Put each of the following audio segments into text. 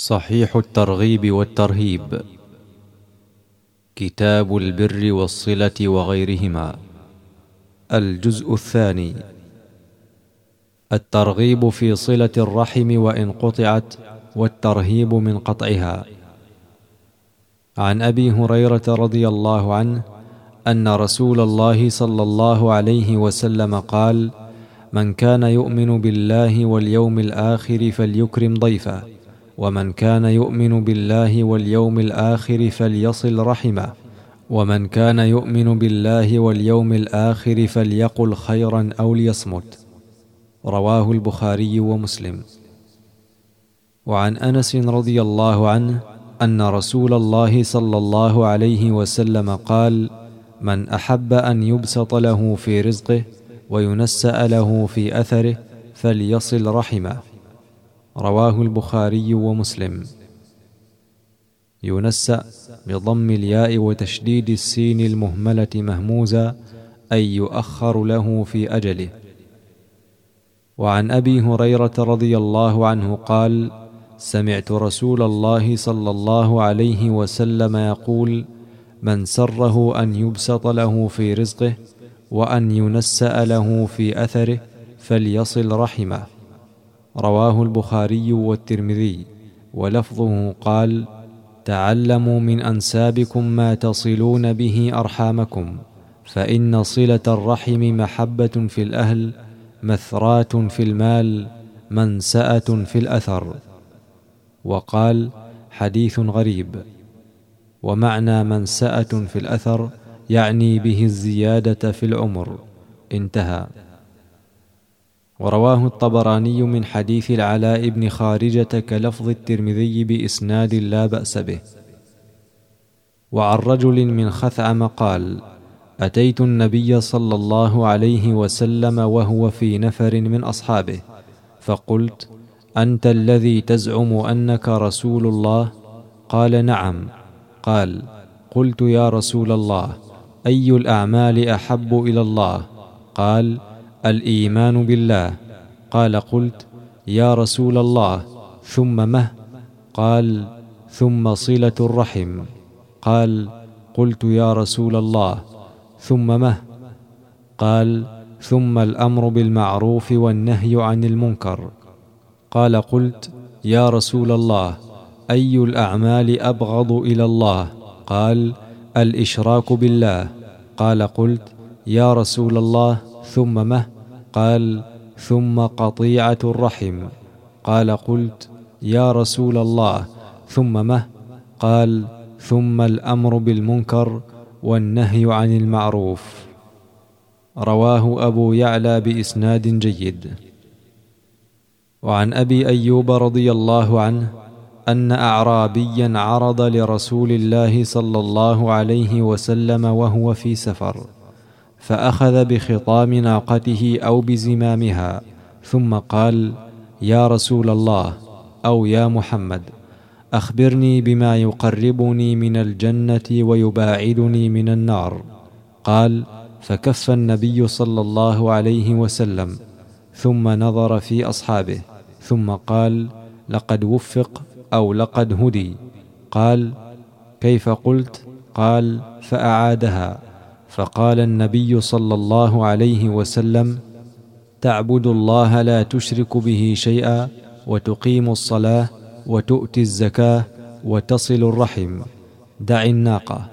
صحيح الترغيب والترهيب. كتاب البر والصلة وغيرهما. الجزء الثاني. الترغيب في صلة الرحم وإن قطعت، والترهيب من قطعها. عن أبي هريرة رضي الله عنه أن رسول الله صلى الله عليه وسلم قال: من كان يؤمن بالله واليوم الآخر فليكرم ضيفه، ومن كان يؤمن بالله واليوم الآخر فليصل رحمه، ومن كان يؤمن بالله واليوم الآخر فليقل خيرا أو ليصمت. رواه البخاري ومسلم. وعن أنس رضي الله عنه أن رسول الله صلى الله عليه وسلم قال: من أحب أن يبسط له في رزقه وينسأ له في أثره فليصل رحمه. رواه البخاري ومسلم. ينسأ بضم الياء وتشديد السين المهملة مهموزة، أي يؤخر له في أجله. وعن أبي هريرة رضي الله عنه قال: سمعت رسول الله صلى الله عليه وسلم يقول: من سره أن يبسط له في رزقه وأن ينسأ له في أثره فليصل رحمه. رواه البخاري والترمذي، ولفظه قال: تعلموا من أنسابكم ما تصلون به أرحامكم، فإن صلة الرحم محبة في الأهل، مثرات في المال، منسأة في الأثر. وقال: حديث غريب. ومعنى منسأة في الأثر يعني به الزيادة في العمر. انتهى. ورواه الطبراني من حديث العلاء بن خارجة كلفظ الترمذي بإسناد لا بأس به. وعن رجل من خثعم قال: أتيت النبي صلى الله عليه وسلم وهو في نفر من أصحابه، فقلت: أنت الذي تزعم أنك رسول الله؟ قال: نعم. قال: قلت: يا رسول الله، أي الأعمال أحب إلى الله؟ قال: الإيمان بالله. قال: قلت: يا رسول الله، ثم مه؟ قال: ثم صلة الرحم. قال: قلت: يا رسول الله، ثم مه؟ قال: ثم الأمر بالمعروف والنهي عن المنكر. قال: قلت: يا رسول الله، أي الأعمال أبغض إلى الله؟ قال: الإشراك بالله. قال: قلت: يا رسول الله، ثم مه؟ قال: ثم قطيعة الرحم. قال: قلت: يا رسول الله، ثم مه؟ قال: ثم الأمر بالمنكر والنهي عن المعروف. رواه أبو يعلى بإسناد جيد. وعن أبي أيوب رضي الله عنه أن أعرابيا عرض لرسول الله صلى الله عليه وسلم وهو في سفر، فأخذ بخطام ناقته أو بزمامها، ثم قال: يا رسول الله، أو يا محمد، أخبرني بما يقربني من الجنة ويباعدني من النار. قال: فكف النبي صلى الله عليه وسلم، ثم نظر في أصحابه، ثم قال: لقد وفق أو لقد هدي. قال: كيف قلت؟ قال: فأعادها. فقال النبي صلى الله عليه وسلم: تعبد الله لا تشرك به شيئا، وتقيم الصلاة، وتؤتي الزكاة، وتصل الرحم، دع الناقة.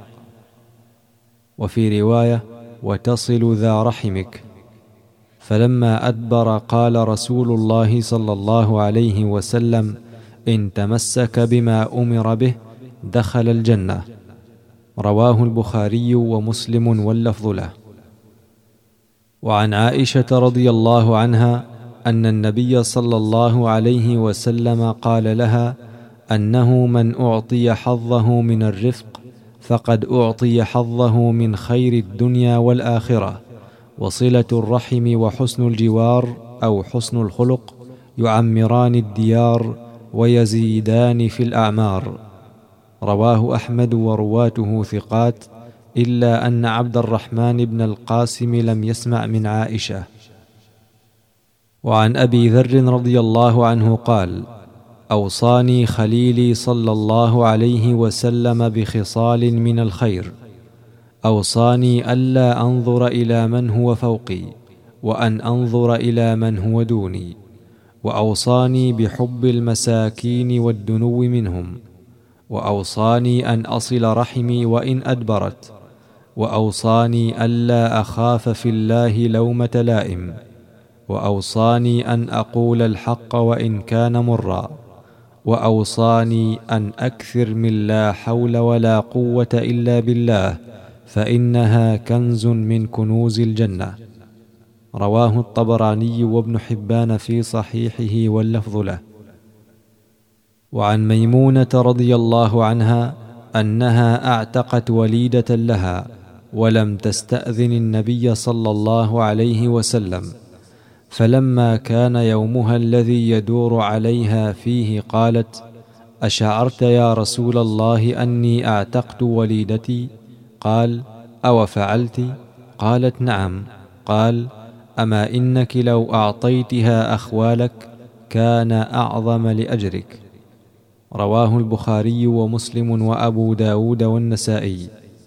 وفي رواية: وتصل ذا رحمك. فلما أدبر قال رسول الله صلى الله عليه وسلم: إن تمسك بما أمر به دخل الجنة. رواه البخاري ومسلم واللفظ له. وعن عائشة رضي الله عنها أن النبي صلى الله عليه وسلم قال لها أنه من أعطي حظه من الرفق فقد أعطي حظه من خير الدنيا والآخرة. وصلة الرحم وحسن الجوار أو حسن الخلق يعمران الديار ويزيدان في الأعمار. رواه أحمد ورواته ثقات، إلا أن عبد الرحمن بن القاسم لم يسمع من عائشة. وعن أبي ذر رضي الله عنه قال: أوصاني خليلي صلى الله عليه وسلم بخصال من الخير: أوصاني ألا أنظر إلى من هو فوقي، وأن أنظر إلى من هو دوني، وأوصاني بحب المساكين والدنو منهم، وأوصاني أن أصل رحمي وإن أدبرت، وأوصاني ألا أخاف في الله لومة لائم، وأوصاني أن أقول الحق وإن كان مرا، وأوصاني أن أكثر من لا حول ولا قوة إلا بالله، فإنها كنز من كنوز الجنة. رواه الطبراني وابن حبان في صحيحه واللفظ له. وعن ميمونة رضي الله عنها أنها أعتقت وليدة لها ولم تستأذن النبي صلى الله عليه وسلم، فلما كان يومها الذي يدور عليها فيه قالت: أشعرت يا رسول الله أني أعتقت وليدتي؟ قال: أو فعلت؟ قالت: نعم. قال: أما إنك لو أعطيتها أخوالك كان أعظم لأجرك. رواه البخاري ومسلم وأبو داود والنسائي.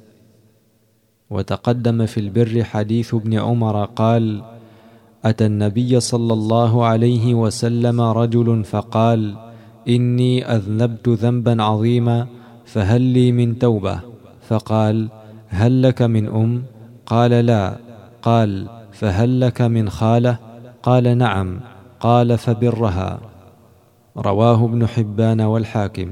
وتقدم في البر حديث ابن عمر قال: أتى النبي صلى الله عليه وسلم رجل فقال: إني أذنبت ذنبا عظيما فهل لي من توبة؟ فقال: هل لك من أم؟ قال: لا. قال: فهل لك من خالة؟ قال: نعم. قال: فبرها. رواه ابن حبان والحاكم.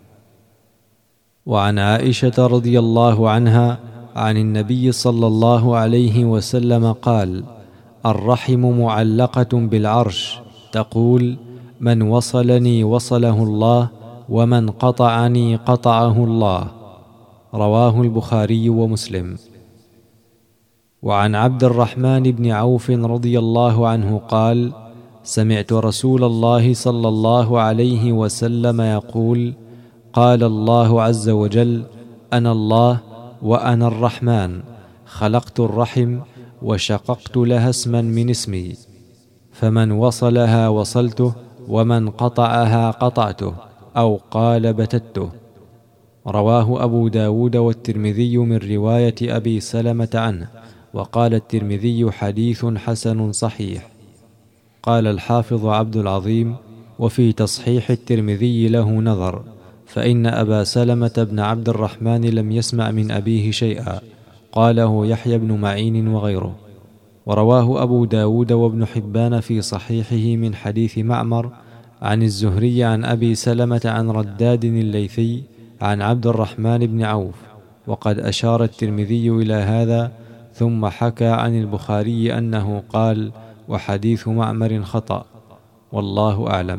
وعن عائشة رضي الله عنها عن النبي صلى الله عليه وسلم قال: الرحم معلقة بالعرش تقول: من وصلني وصله الله، ومن قطعني قطعه الله. رواه البخاري ومسلم. وعن عبد الرحمن بن عوف رضي الله عنه قال: سمعت رسول الله صلى الله عليه وسلم يقول: قال الله عز وجل: أنا الله وأنا الرحمن، خلقت الرحم وشققت لها اسما من اسمي، فمن وصلها وصلته، ومن قطعها قطعته، أو قال بتته. رواه أبو داود والترمذي من رواية أبي سلمة عنه، وقال الترمذي: حديث حسن صحيح. قال الحافظ عبد العظيم: وفي تصحيح الترمذي له نظر، فإن أبا سلمة بن عبد الرحمن لم يسمع من أبيه شيئا، قاله يحيى بن معين وغيره. ورواه أبو داود وابن حبان في صحيحه من حديث معمر عن الزهري عن أبي سلمة عن رداد الليثي عن عبد الرحمن بن عوف، وقد أشار الترمذي إلى هذا، ثم حكى عن البخاري أنه قال: وحديث معمر خطأ، والله أعلم.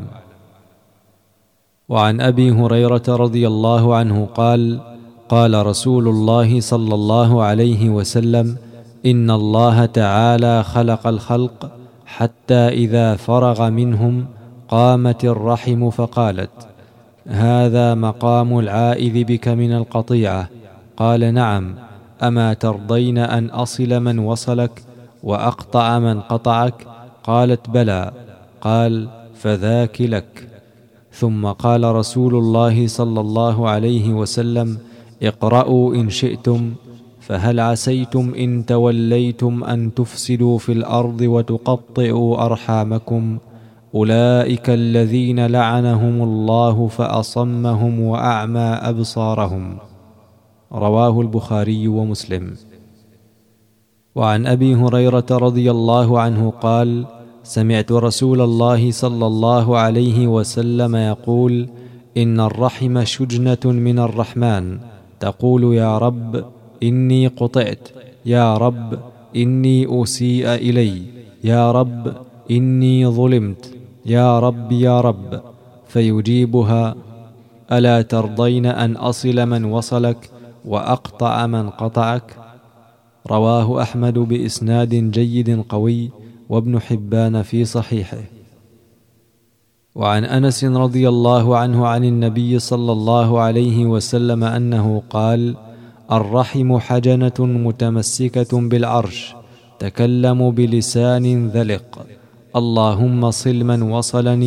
وعن أبي هريرة رضي الله عنه قال: قال رسول الله صلى الله عليه وسلم: إن الله تعالى خلق الخلق حتى إذا فرغ منهم قامت الرحم فقالت: هذا مقام العائذ بك من القطيعة. قال: نعم. أما ترضين أن أصل من وصلك وأقطع من قطعك؟ قالت: بلى. قال: فذاك لك. ثم قال رسول الله صلى الله عليه وسلم: اقرأوا إن شئتم: فهل عسيتم إن توليتم أن تفسدوا في الأرض وتقطعوا أرحامكم؟ أولئك الذين لعنهم الله فأصمهم وأعمى أبصارهم. رواه البخاري ومسلم. وعن أبي هريرة رضي الله عنه قال: سمعت رسول الله صلى الله عليه وسلم يقول: إن الرحم شجنة من الرحمن، تقول: يا رب إني قطعت، يا رب إني أسيء إلي، يا رب إني ظلمت، يا رب يا رب، فيجيبها: ألا ترضين أن أصل من وصلك وأقطع من قطعك؟ رواه أحمد بإسناد جيد قوي، وابن حبان في صحيحه. وعن أنس رضي الله عنه عن النبي صلى الله عليه وسلم أنه قال: الرحم حجنة متمسكة بالعرش، تكلم بلسان ذلق، اللهم صل من وصلني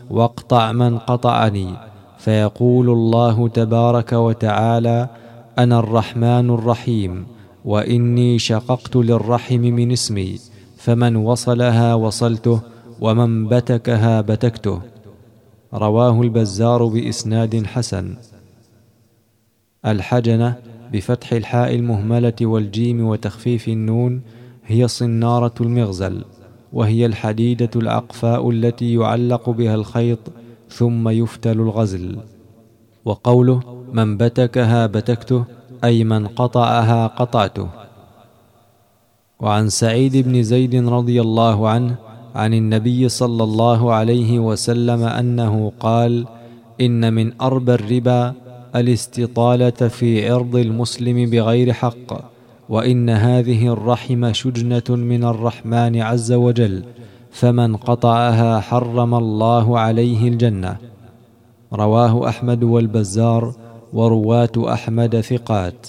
واقطع من قطعني، فيقول الله تبارك وتعالى: أنا الرحمن الرحيم، وإني شققت للرحم من اسمي، فمن وصلها وصلته، ومن بتكها بتكته. رواه البزار بإسناد حسن. الحجنة بفتح الحاء المهملة والجيم وتخفيف النون هي صنارة المغزل، وهي الحديدة العقفاء التي يعلق بها الخيط ثم يفتل الغزل. وقوله من بتكها بتكته أي من قطعها قطعته. وعن سعيد بن زيد رضي الله عنه عن النبي صلى الله عليه وسلم أنه قال: إن من أربى الربا الاستطالة في عرض المسلم بغير حق، وإن هذه الرحم شجنة من الرحمن عز وجل، فمن قطعها حرم الله عليه الجنة. رواه أحمد والبزار، ورواة أحمد ثقات.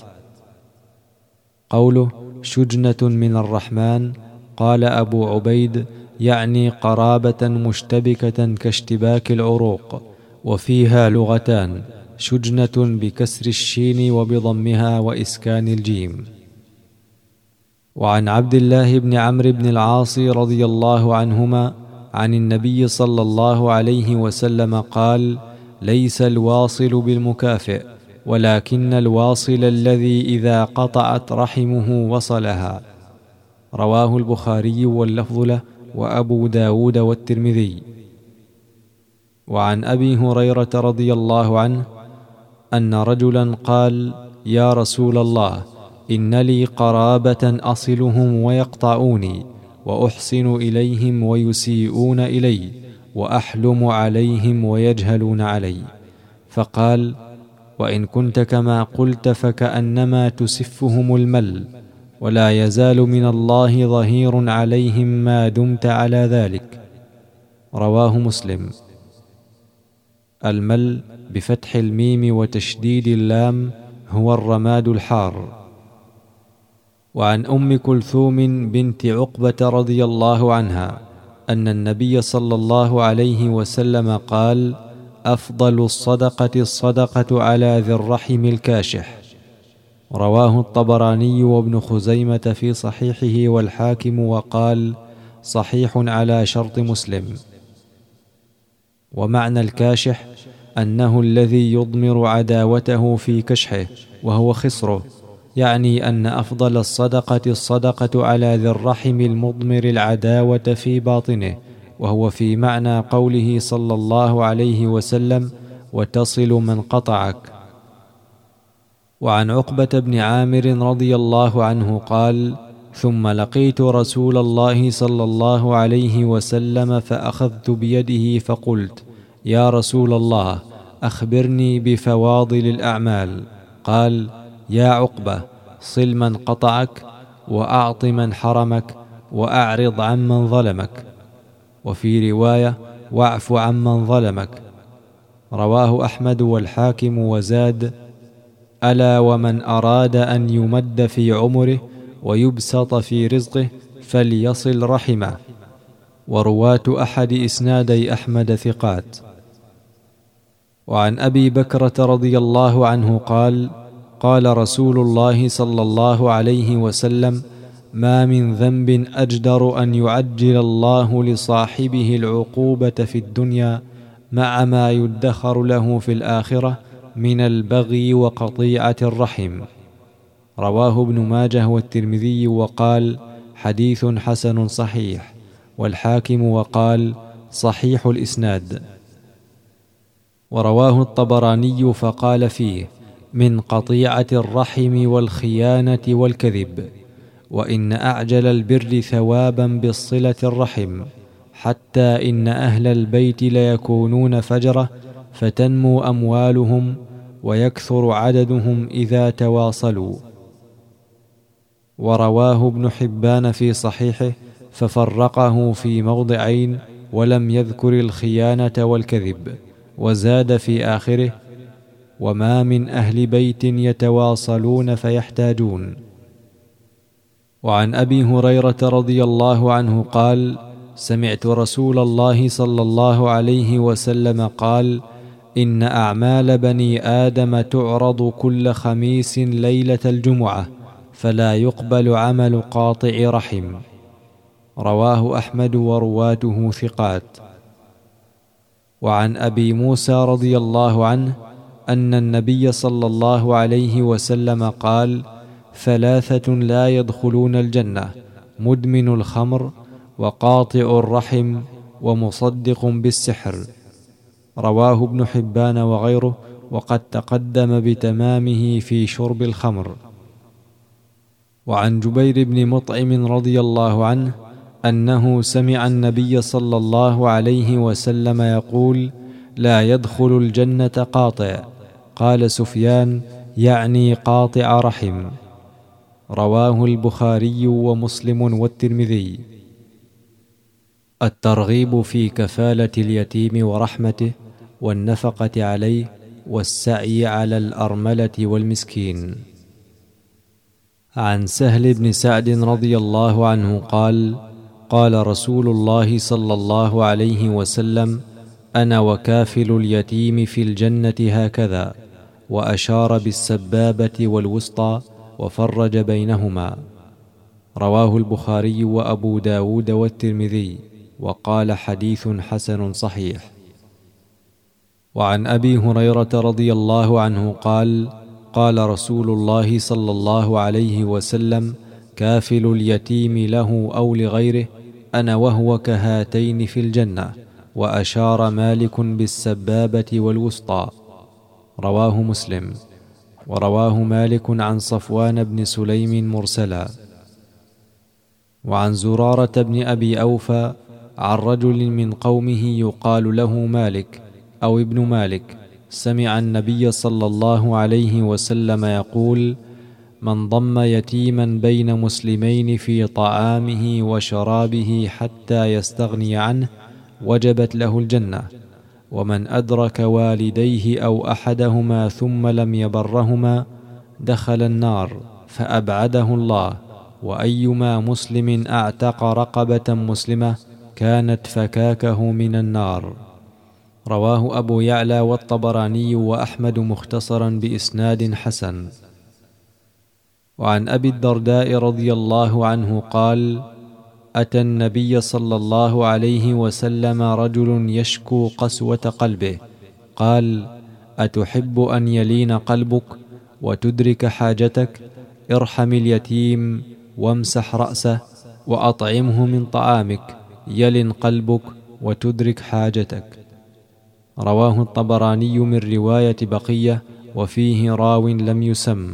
قوله شجنة من الرحمن، قال أبو عبيد: يعني قرابة مشتبكة كاشتباك العروق. وفيها لغتان: شجنة بكسر الشين وبضمها وإسكان الجيم. وعن عبد الله بن عمرو بن العاص رضي الله عنهما عن النبي صلى الله عليه وسلم قال: ليس الواصل بالمكافئ، ولكن الواصل الذي إذا قطعت رحمه وصلها. رواه البخاري واللفظ له، وأبو داود والترمذي. وعن أبي هريرة رضي الله عنه أن رجلا قال: يا رسول الله، إن لي قرابة أصلهم ويقطعوني، وأحسن إليهم ويسيئون إلي، وأحلم عليهم ويجهلون علي. فقال: وإن كنت كما قلت فكأنما تسفهم المل، ولا يزال من الله ظهير عليهم ما دمت على ذلك. رواه مسلم. المل بفتح الميم وتشديد اللام هو الرماد الحار. وعن أم كلثوم بنت عقبة رضي الله عنها أن النبي صلى الله عليه وسلم قال: أفضل الصدقة الصدقة على ذي الرحم الكاشح. رواه الطبراني وابن خزيمة في صحيحه والحاكم، وقال: صحيح على شرط مسلم. ومعنى الكاشح أنه الذي يضمر عداوته في كشحه وهو خصره، يعني أن أفضل الصدقة الصدقة على ذي الرحم المضمر العداوة في باطنه، وهو في معنى قوله صلى الله عليه وسلم: وتصل من قطعك. وعن عقبة بن عامر رضي الله عنه قال: ثم لقيت رسول الله صلى الله عليه وسلم فأخذت بيده فقلت: يا رسول الله، أخبرني بفواضل الأعمال. قال: يا عقبة، صل من قطعك، وأعط من حرمك، وأعرض عمن ظلمك. وفي رواية: واعف عمن ظلمك. رواه أحمد والحاكم، وزاد: ألا ومن أراد أن يمد في عمره ويبسط في رزقه فليصل رحمه. ورواة أحد إسنادي أحمد ثقات. وعن أبي بكرة رضي الله عنه قال: قال رسول الله صلى الله عليه وسلم: ما من ذنب أجدر أن يعجل الله لصاحبه العقوبة في الدنيا مع ما يدخر له في الآخرة من البغي وقطيعة الرحم. رواه ابن ماجه والترمذي، وقال: حديث حسن صحيح. والحاكم وقال: صحيح الإسناد. ورواه الطبراني فقال فيه: من قطيعة الرحم والخيانة والكذب. وإن أعجل البر ثوابا بالصلة الرحم، حتى إن أهل البيت ليكونون فجرة، فتنمو أموالهم ويكثر عددهم إذا تواصلوا. ورواه ابن حبان في صحيحه ففرقه في موضعين، ولم يذكر الخيانة والكذب، وزاد في آخره: وما من أهل بيت يتواصلون فيحتاجون. وعن أبي هريرة رضي الله عنه قال: سمعت رسول الله صلى الله عليه وسلم قال: إن أعمال بني آدم تعرض كل خميس ليلة الجمعة، فلا يقبل عمل قاطع رحم. رواه أحمد ورواته ثقات. وعن أبي موسى رضي الله عنه أن النبي صلى الله عليه وسلم قال: ثلاثة لا يدخلون الجنة: مدمن الخمر، وقاطع الرحم، ومصدق بالسحر. رواه ابن حبان وغيره، وقد تقدم بتمامه في شرب الخمر. وعن جبير بن مطعم رضي الله عنه أنه سمع النبي صلى الله عليه وسلم يقول: لا يدخل الجنة قاطع. قال سفيان: يعني قاطع رحم. رواه البخاري ومسلم والترمذي. الترغيب في كفالة اليتيم ورحمته، والنفقة عليه، والسعي على الأرملة والمسكين. عن سهل بن سعد رضي الله عنه قال: قال رسول الله صلى الله عليه وسلم: أنا وكافل اليتيم في الجنة هكذا، وأشار بالسبابة والوسطى وفرج بينهما. رواه البخاري وأبو داود والترمذي، وقال: حديث حسن صحيح. وعن أبي هريرة رضي الله عنه قال: قال رسول الله صلى الله عليه وسلم: كافل اليتيم له أو لغيره أنا وهو كهاتين في الجنة. وأشار مالك بالسبابة والوسطى. رواه مسلم. ورواه مالك عن صفوان بن سليم مرسلا. وعن زرارة بن أبي أوفى عن رجل من قومه يقال له مالك أو ابن مالك، سمع النبي صلى الله عليه وسلم يقول: من ضم يتيما بين مسلمين في طعامه وشرابه حتى يستغني عنه وجبت له الجنة. ومن أدرك والديه أو أحدهما ثم لم يبرهما دخل النار فأبعده الله. وأيما مسلم أعتق رقبة مسلمة كانت فكاكه من النار. رواه أبو يعلى والطبراني وأحمد مختصرا بإسناد حسن. وعن أبي الدرداء رضي الله عنه قال: أتى النبي صلى الله عليه وسلم رجل يشكو قسوة قلبه، قال: أتحب أن يلين قلبك وتدرك حاجتك؟ ارحم اليتيم وامسح رأسه وأطعمه من طعامك يلن قلبك وتدرك حاجتك. رواه الطبراني من رواية بقية، وفيه راو لم يسم.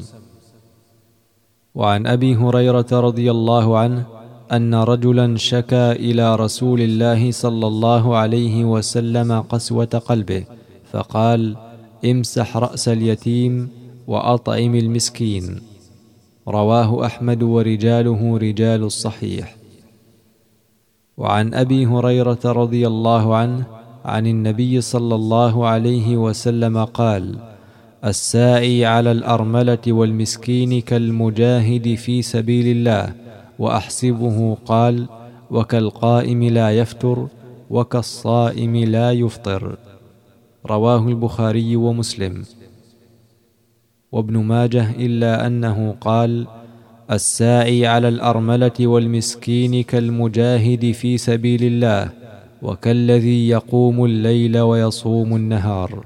وعن أبي هريرة رضي الله عنه أن رجلا شكا إلى رسول الله صلى الله عليه وسلم قسوة قلبه، فقال: امسح رأس اليتيم وأطعم المسكين. رواه أحمد ورجاله رجال الصحيح. وعن أبي هريرة رضي الله عنه عن النبي صلى الله عليه وسلم قال: الساعي على الأرملة والمسكين كالمجاهد في سبيل الله. وأحسبه قال: وكالقائم لا يفتر وكالصائم لا يفطر. رواه البخاري ومسلم وابن ماجه، إلا أنه قال: الساعي على الأرملة والمسكين كالمجاهد في سبيل الله، وكالذي يقوم الليل ويصوم النهار.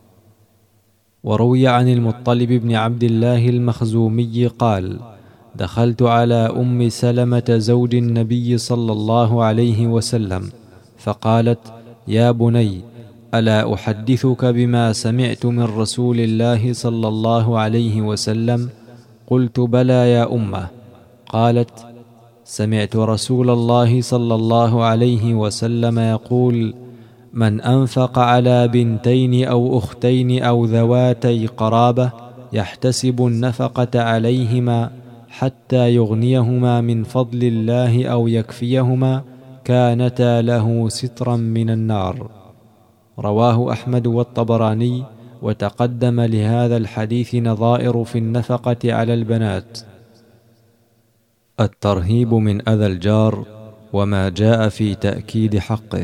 وروي عن المطلب بن عبد الله المخزومي قال: دخلت على أم سلمة زوج النبي صلى الله عليه وسلم، فقالت: يا بني، ألا أحدثك بما سمعت من رسول الله صلى الله عليه وسلم؟ قلت: بلى يا أمه. قالت: سمعت رسول الله صلى الله عليه وسلم يقول: من أنفق على بنتين أو أختين أو ذواتي قرابة يحتسب النفقة عليهما حتى يغنيهما من فضل الله أو يكفيهما كانتا له سترا من النار. رواه أحمد والطبراني. وتقدم لهذا الحديث نظائر في النفقة على البنات. الترهيب من أذى الجار، وما جاء في تأكيد حقه.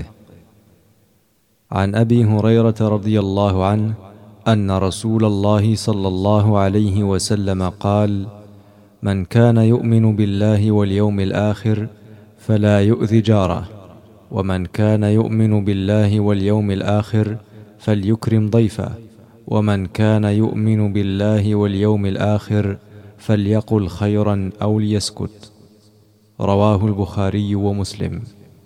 عن أبي هريرة رضي الله عنه أن رسول الله صلى الله عليه وسلم قال: من كان يؤمن بالله واليوم الآخر فلا يؤذ جاره، ومن كان يؤمن بالله واليوم الآخر فليكرم ضيفه، ومن كان يؤمن بالله واليوم الآخر فليقل خيرا أو ليسكت. رواه البخاري ومسلم.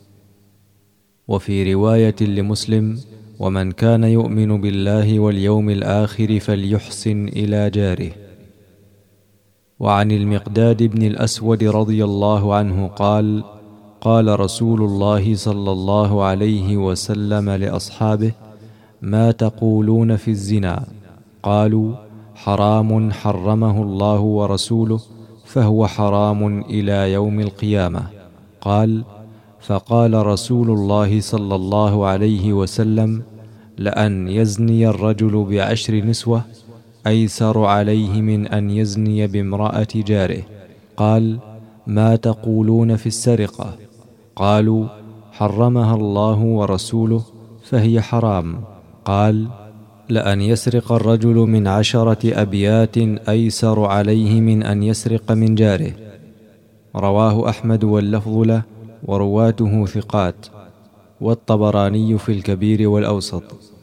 وفي رواية لمسلم: ومن كان يؤمن بالله واليوم الآخر فليحسن إلى جاره. وعن المقداد بن الأسود رضي الله عنه قال: قال رسول الله صلى الله عليه وسلم لأصحابه: ما تقولون في الزنا؟ قالوا: حرام حرمه الله ورسوله، فهو حرام إلى يوم القيامة. قال: فقال رسول الله صلى الله عليه وسلم: لأن يزني الرجل ب10 نسوة أيسر عليه من أن يزني بامرأة جاره. قال: ما تقولون في السرقة؟ قالوا: حرمها الله ورسوله، فهي حرام. قال: لأن يسرق الرجل من 10 أبيات أيسر عليه من أن يسرق من جاره. رواه أحمد واللفظ له، ورواته ثقات، والطبراني في الكبير والأوسط.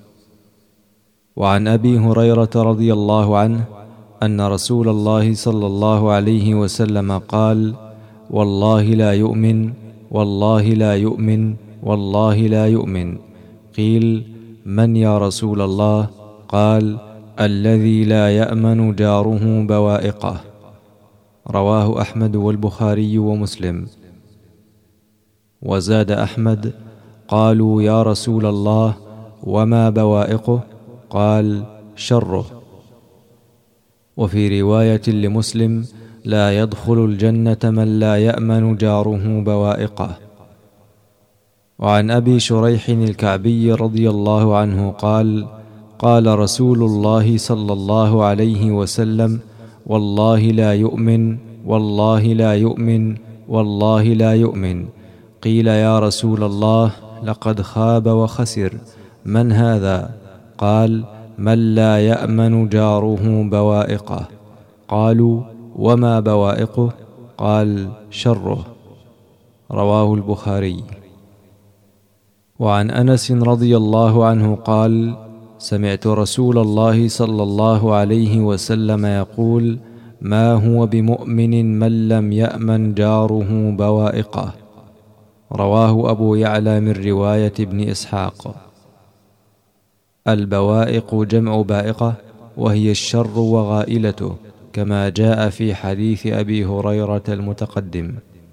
وعن أبي هريرة رضي الله عنه أن رسول الله صلى الله عليه وسلم قال: والله لا يؤمن، والله لا يؤمن، والله لا يؤمن. قيل: من يا رسول الله؟ قال: الذي لا يأمن جاره بوائقه. رواه أحمد والبخاري ومسلم. وزاد أحمد: قالوا يا رسول الله وما بوائقه؟ قال: شره. وفي رواية لمسلم: لا يدخل الجنة من لا يأمن جاره بوائقه. وعن أبي شريح الكعبي رضي الله عنه قال: قال رسول الله صلى الله عليه وسلم: والله لا يؤمن، والله لا يؤمن، والله لا يؤمن. قيل يا رسول الله لقد خاب وخسر، من هذا؟ قال: من لا يأمن جاره بوائقه. قالوا: وما بوائقه؟ قال: شره. رواه البخاري. وعن أنس رضي الله عنه قال: سمعت رسول الله صلى الله عليه وسلم يقول: ما هو بمؤمن من لم يأمن جاره بوائقه. رواه أبو يعلى من رواية ابن إسحاق. البوائق جمع بائقة، وهي الشر وغائلته، كما جاء في حديث أبي هريرة المتقدم.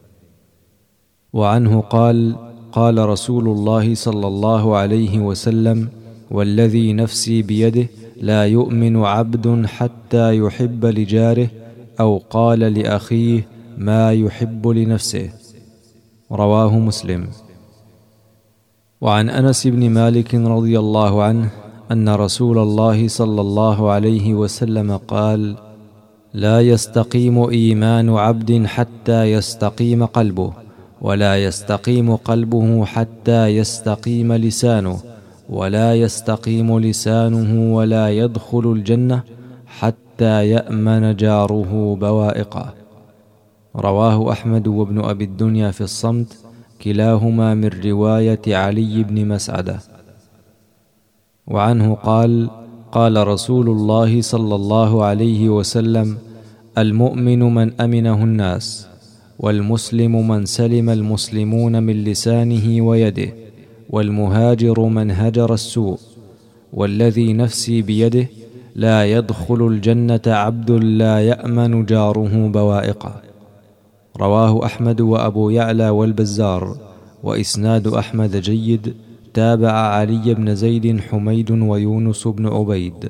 وعنه قال: قال رسول الله صلى الله عليه وسلم: والذي نفسي بيده لا يؤمن عبد حتى يحب لجاره، أو قال لأخيه ما يحب لنفسه. رواه مسلم. وعن أنس بن مالك رضي الله عنه أن رسول الله صلى الله عليه وسلم قال: لا يستقيم إيمان عبد حتى يستقيم قلبه، ولا يستقيم قلبه حتى يستقيم لسانه، ولا يستقيم لسانه ولا يدخل الجنة حتى يأمن جاره بوائقه. رواه أحمد وابن أبي الدنيا في الصمت، كلاهما من رواية علي بن مسعدة. وعنه قال: قال رسول الله صلى الله عليه وسلم: المؤمن من أمنه الناس، والمسلم من سلم المسلمون من لسانه ويده، والمهاجر من هجر السوء، والذي نفسي بيده لا يدخل الجنة عبد لا يأمن جاره بوائقه. رواه أحمد وأبو يعلى والبزار، وإسناد أحمد جيد، تابع علي بن زيد حميد ويونس بن عبيد.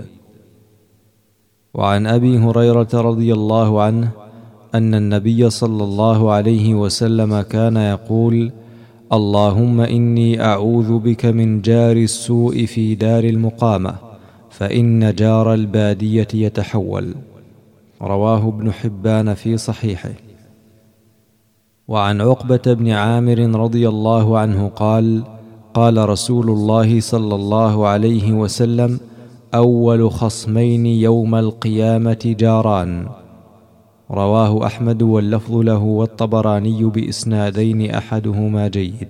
وعن أبي هريرة رضي الله عنه أن النبي صلى الله عليه وسلم كان يقول: اللهم إني أعوذ بك من جار السوء في دار المقامة، فإن جار البادية يتحول. رواه ابن حبان في صحيحه. وعن عقبة بن عامر رضي الله عنه قال: قال رسول الله صلى الله عليه وسلم: أول خصمين يوم القيامة جاران. رواه أحمد واللفظ له والطبراني بإسنادين أحدهما جيد.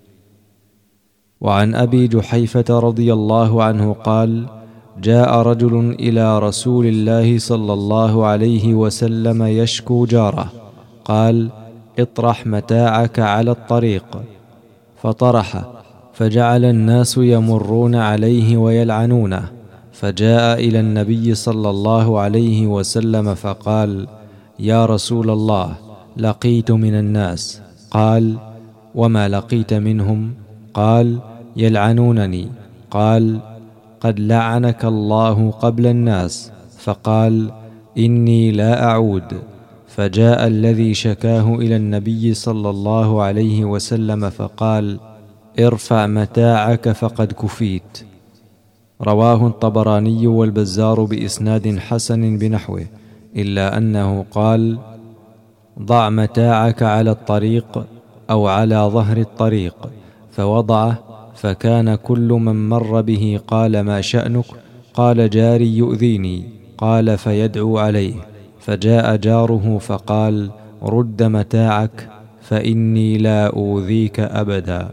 وعن أبي جحيفة رضي الله عنه قال: جاء رجل إلى رسول الله صلى الله عليه وسلم يشكو جاره، قال: اطرح متاعك على الطريق، فطرح، فجعل الناس يمرون عليه ويلعنونه، فجاء إلى النبي صلى الله عليه وسلم فقال: يا رسول الله، لقيت من الناس. قال: وما لقيت منهم؟ قال: يلعنونني. قال: قد لعنك الله قبل الناس. فقال: إني لا أعود. فجاء الذي شكاه إلى النبي صلى الله عليه وسلم فقال: ارفع متاعك فقد كفيت. رواه الطبراني والبزار بإسناد حسن بنحوه، إلا أنه قال: ضع متاعك على الطريق أو على ظهر الطريق، فوضعه، فكان كل من مر به قال: ما شأنك؟ قال: جاري يؤذيني. قال: فيدعو عليه، فجاء جاره فقال: رد متاعك فإني لا أوذيك أبدا.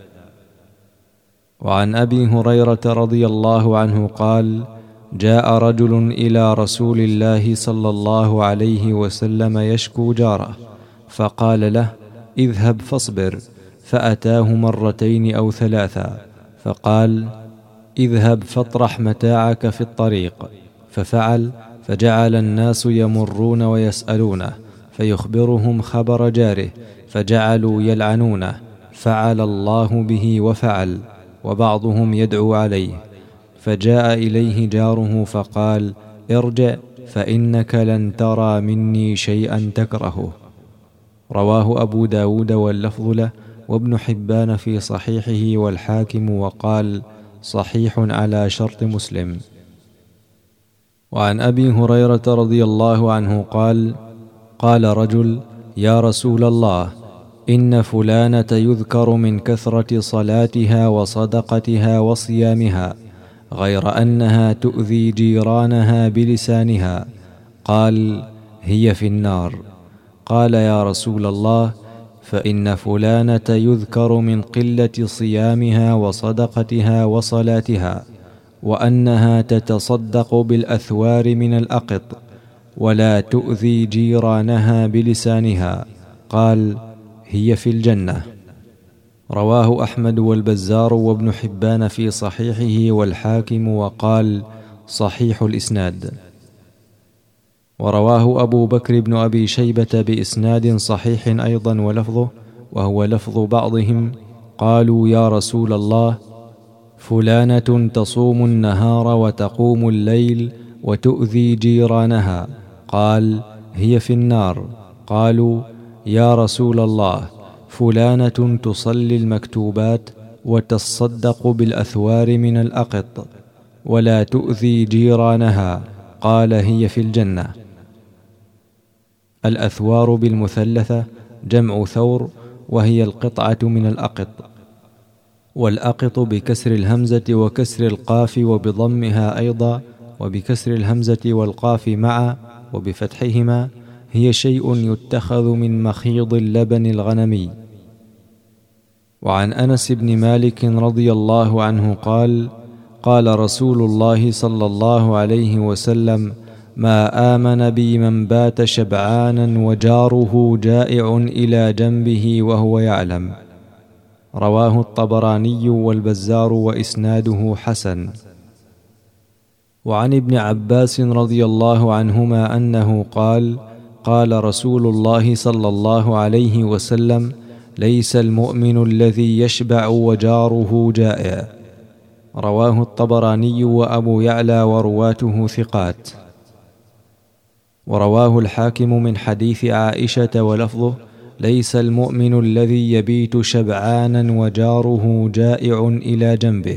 وعن أبي هريرة رضي الله عنه قال: جاء رجل إلى رسول الله صلى الله عليه وسلم يشكو جاره، فقال له: اذهب فاصبر. فأتاه مرتين أو ثلاثا، فقال: اذهب فاطرح متاعك في الطريق. ففعل، فجعل الناس يمرون ويسألونه، فيخبرهم خبر جاره، فجعلوا يلعنونه، فعل الله به وفعل، وبعضهم يدعو عليه. فجاء إليه جاره فقال: ارجع، فإنك لن ترى مني شيئا تكرهه. رواه أبو داود واللفظ له، وابن حبان في صحيحه، والحاكم وقال: صحيح على شرط مسلم. وعن أبي هريرة رضي الله عنه قال: قال رجل: يا رسول الله، إن فلانة يذكر من كثرة صلاتها وصدقتها وصيامها، غير أنها تؤذي جيرانها بلسانها. قال: هي في النار. قال: يا رسول الله، فإن فلانة يذكر من قلة صيامها وصدقتها وصلاتها، وأنها تتصدق بالأثوار من الأقط، ولا تؤذي جيرانها بلسانها. قال: هي في الجنة. رواه أحمد والبزار وابن حبان في صحيحه، والحاكم وقال: صحيح الإسناد. ورواه أبو بكر بن أبي شيبة بإسناد صحيح أيضا ولفظه، وهو لفظ بعضهم، قالوا: يا رسول الله، فلانة تصوم النهار وتقوم الليل وتؤذي جيرانها. قال: هي في النار. قالوا: يا رسول الله، فلانة تصلي المكتوبات وتصدق بالأثوار من الأقط، ولا تؤذي جيرانها. قال: هي في الجنة. الأثوار بالمثلثة جمع ثور، وهي القطعة من الأقط، والأقط بكسر الهمزة وكسر القاف وبضمها أيضا، وبكسر الهمزة والقاف معا وبفتحهما، هي شيء يتخذ من مخيض اللبن الغنمي. وعن أنس بن مالك رضي الله عنه قال: قال رسول الله صلى الله عليه وسلم: ما آمن بي من بات شبعانا وجاره جائع إلى جنبه وهو يعلم. رواه الطبراني والبزار وإسناده حسن. وعن ابن عباس رضي الله عنهما أنه قال: قال رسول الله صلى الله عليه وسلم: ليس المؤمن الذي يشبع وجاره جائع. رواه الطبراني وأبو يعلى ورواته ثقات. ورواه الحاكم من حديث عائشة ولفظه: ليس المؤمن الذي يبيت شبعانا وجاره جائع إلى جنبه.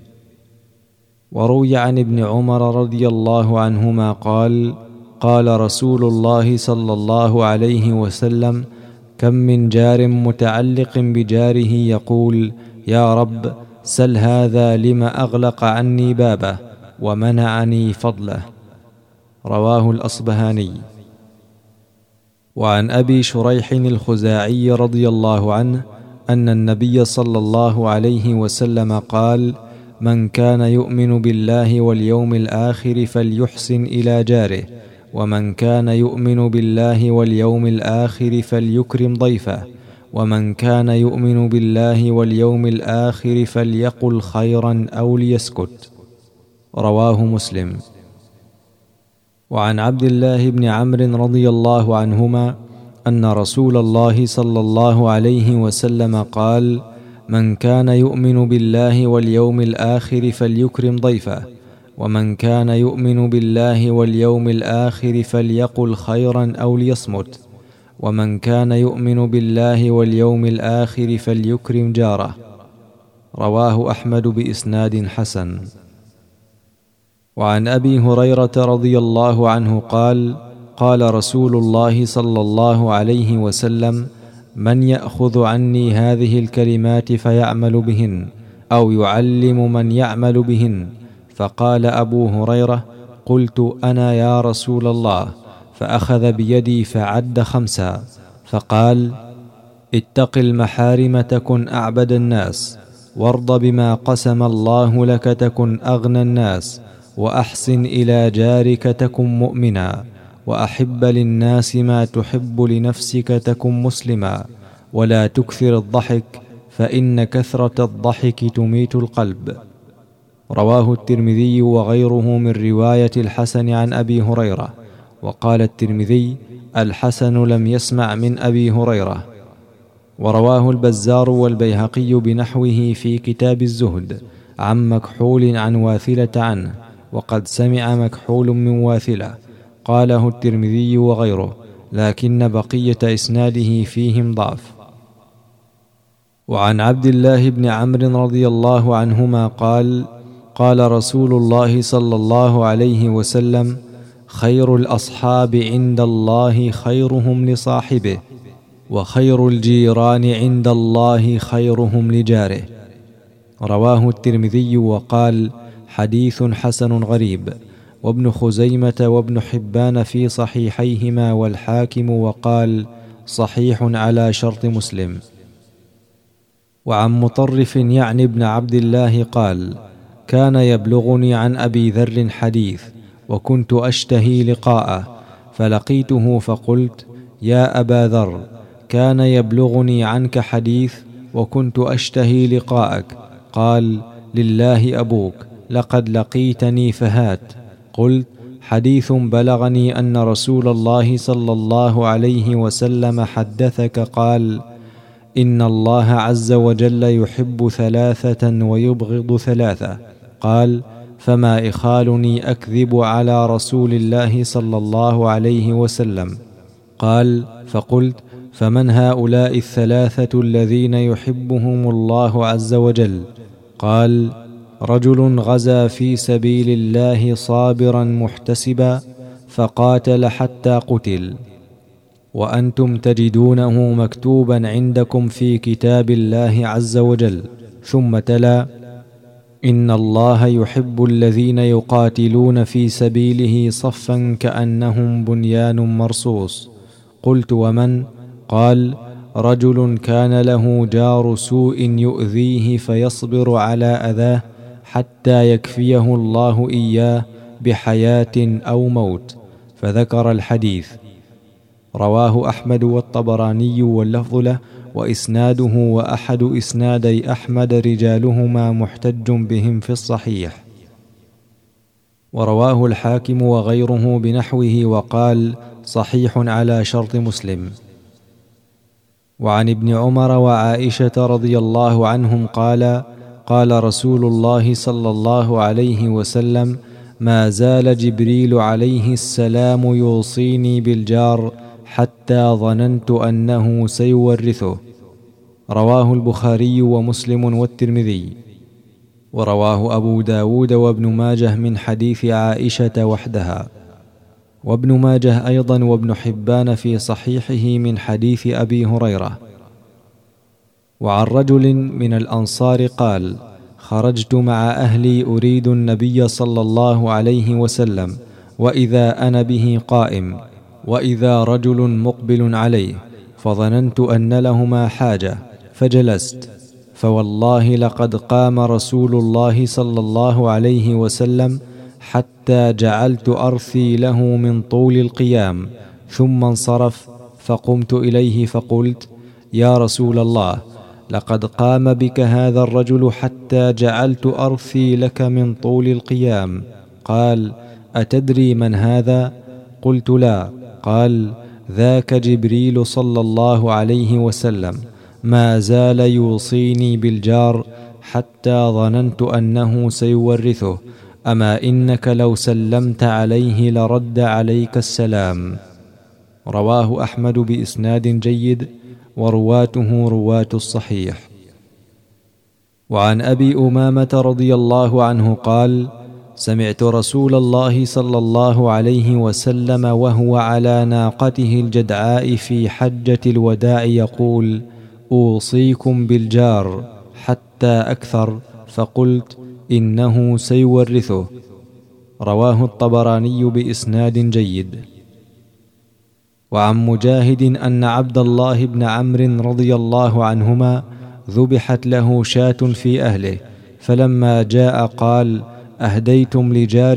وروي عن ابن عمر رضي الله عنهما قال: قال رسول الله صلى الله عليه وسلم: كم من جار متعلق بجاره يقول: يا رب سل هذا لما أغلق عني بابه ومنعني فضله. رواه الأصبهاني. وعن أبي شريح الخزاعي رضي الله عنه أن النبي صلى الله عليه وسلم قال: من كان يؤمن بالله واليوم الآخر فليحسن إلى جاره، ومن كان يؤمن بالله واليوم الآخر فليكرم ضيفه، ومن كان يؤمن بالله واليوم الآخر فليقل خيرا أو ليسكت. رواه مسلم. وعن عبد الله بن عمرو رضي الله عنهما أن رسول الله صلى الله عليه وسلم قال: من كان يؤمن بالله واليوم الآخر فليكرم ضيفه، ومن كان يؤمن بالله واليوم الآخر فليقل خيرا أو ليصمت، ومن كان يؤمن بالله واليوم الآخر فليكرم جاره. رواه أحمد بإسناد حسن. وعن أبي هريرة رضي الله عنه قال: قال رسول الله صلى الله عليه وسلم: من يأخذ عني هذه الكلمات فيعمل بهن أو يعلم من يعمل بهن؟ فقال أبو هريرة: قلت أنا يا رسول الله. فأخذ بيدي فعد 5 فقال: اتق المحارم تكن أعبد الناس، وارض بما قسم الله لك تكن أغنى الناس، وأحسن إلى جارك تكن مؤمنا، وأحب للناس ما تحب لنفسك تكن مسلما، ولا تكثر الضحك فإن كثرة الضحك تميت القلب. رواه الترمذي وغيره من رواية الحسن عن أبي هريرة. وقال الترمذي: الحسن لم يسمع من أبي هريرة. ورواه البزار والبيهقي بنحوه في كتاب الزهد عن مكحول عن واثلة عنه، وقد سمع مكحول من واثلة. قاله الترمذي وغيره، لكن بقية إسناده فيهم ضعف. وعن عبد الله بن عمرو رضي الله عنهما قال: قال رسول الله صلى الله عليه وسلم: خير الأصحاب عند الله خيرهم لصاحبه، وخير الجيران عند الله خيرهم لجاره. رواه الترمذي وقال: حديث حسن غريب. وابن خزيمة وابن حبان في صحيحيهما، والحاكم وقال: صحيح على شرط مسلم. وعن مطرف يعني ابن عبد الله قال: كان يبلغني عن أبي ذر حديث، وكنت أشتهي لقاءه، فلقيته فقلت: يا أبا ذر، كان يبلغني عنك حديث وكنت أشتهي لقاءك. قال: لله أبوك، لقد لقيتني فهات. قلت: حديث بلغني أن رسول الله صلى الله عليه وسلم حدثك. قال: إن الله عز وجل يحب 3 ويبغض 3. قال: فما إخالني أكذب على رسول الله صلى الله عليه وسلم. قال: فقلت: فمن هؤلاء 3 الذين يحبهم الله عز وجل؟ قال: رجل غزا في سبيل الله صابرا محتسبا فقاتل حتى قتل، وأنتم تجدونه مكتوبا عندكم في كتاب الله عز وجل. ثم تلا: إن الله يحب الذين يقاتلون في سبيله صفا كأنهم بنيان مرصوص. قلت: ومن؟ قال: رجل كان له جار سوء يؤذيه فيصبر على أذاه حتى يكفيه الله إياه بحياة أو موت. فذكر الحديث. رواه أحمد والطبراني واللفظ له، وإسناده وأحد إسنادي أحمد رجالهما محتج بهم في الصحيح. ورواه الحاكم وغيره بنحوه وقال: صحيح على شرط مسلم. وعن ابن عمر وعائشة رضي الله عنهم قال: قال رسول الله صلى الله عليه وسلم: ما زال جبريل عليه السلام يوصيني بالجار حتى ظننت أنه سيورثه. رواه البخاري ومسلم والترمذي. ورواه أبو داود وابن ماجه من حديث عائشة وحدها. وابن ماجه أيضا وابن حبان في صحيحه من حديث أبي هريرة. وعن رجل من الأنصار قال: خرجت مع أهلي أريد النبي صلى الله عليه وسلم، وإذا أنا به قائم، وإذا رجل مقبل عليه، فظننت أن لهما حاجة فجلست، فوالله لقد قام رسول الله صلى الله عليه وسلم حتى جعلت أرثي له من طول القيام، ثم انصرف، فقمت إليه فقلت: يا رسول الله، لقد قام بك هذا الرجل حتى جعلت أرثي لك من طول القيام. قال: أتدري من هذا؟ قلت: لا. قال: ذاك جبريل صلى الله عليه وسلم، ما زال يوصيني بالجار حتى ظننت أنه سيورثه، أما إنك لو سلمت عليه لرد عليك السلام. رواه أحمد بإسناد جيد، ورواته رواة الصحيح. وعن أبي أمامة رضي الله عنه قال: سمعت رسول الله صلى الله عليه وسلم وهو على ناقته الجدعاء في حجة الوداع يقول: أوصيكم بالجار، حتى أكثر، فقلت: إنه سيورثه. رواه الطبراني بإسناد جيد. وعن مجاهد أن عبد الله بن عمرو رضي الله عنهما ذبحت له شاة في أهله، فلما جاء قال: أهديتم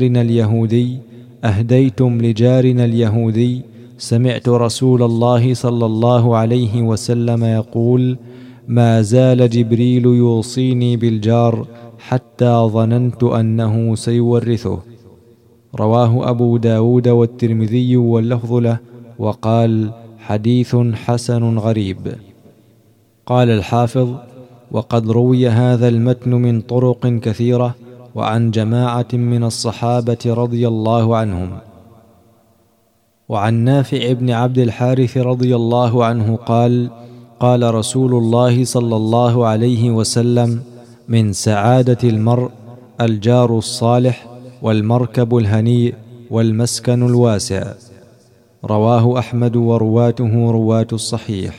لجارنا اليهودي. سمعت رسول الله صلى الله عليه وسلم يقول: ما زال جبريل يوصيني بالجار حتى ظننت أنه سيورثه. رواه أبو داود والترمذي واللفظ له، وقال: حديث حسن غريب. قال الحافظ: وقد روي هذا المتن من طرق كثيرة، وعن جماعة من الصحابة رضي الله عنهم. وعن نافع بن عبد الحارث رضي الله عنه قال: قال رسول الله صلى الله عليه وسلم: من سعادة المرء الجار الصالح، والمركب الهنيء، والمسكن الواسع. رواه أحمد ورواته رواة الصحيح.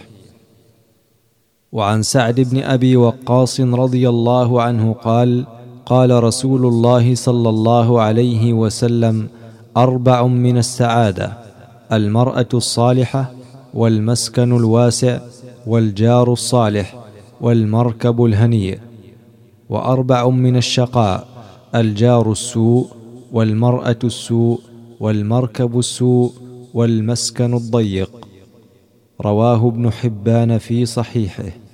وعن سعد بن أبي وقاص رضي الله عنه قال: قال رسول الله صلى الله عليه وسلم: 4 من السعادة: المرأة الصالحة، والمسكن الواسع، والجار الصالح، والمركب الهنيء. 4 من الشقاء: الجار السوء، والمرأة السوء، والمركب السوء، والمسكن الضيق. رواه ابن حبان في صحيحه.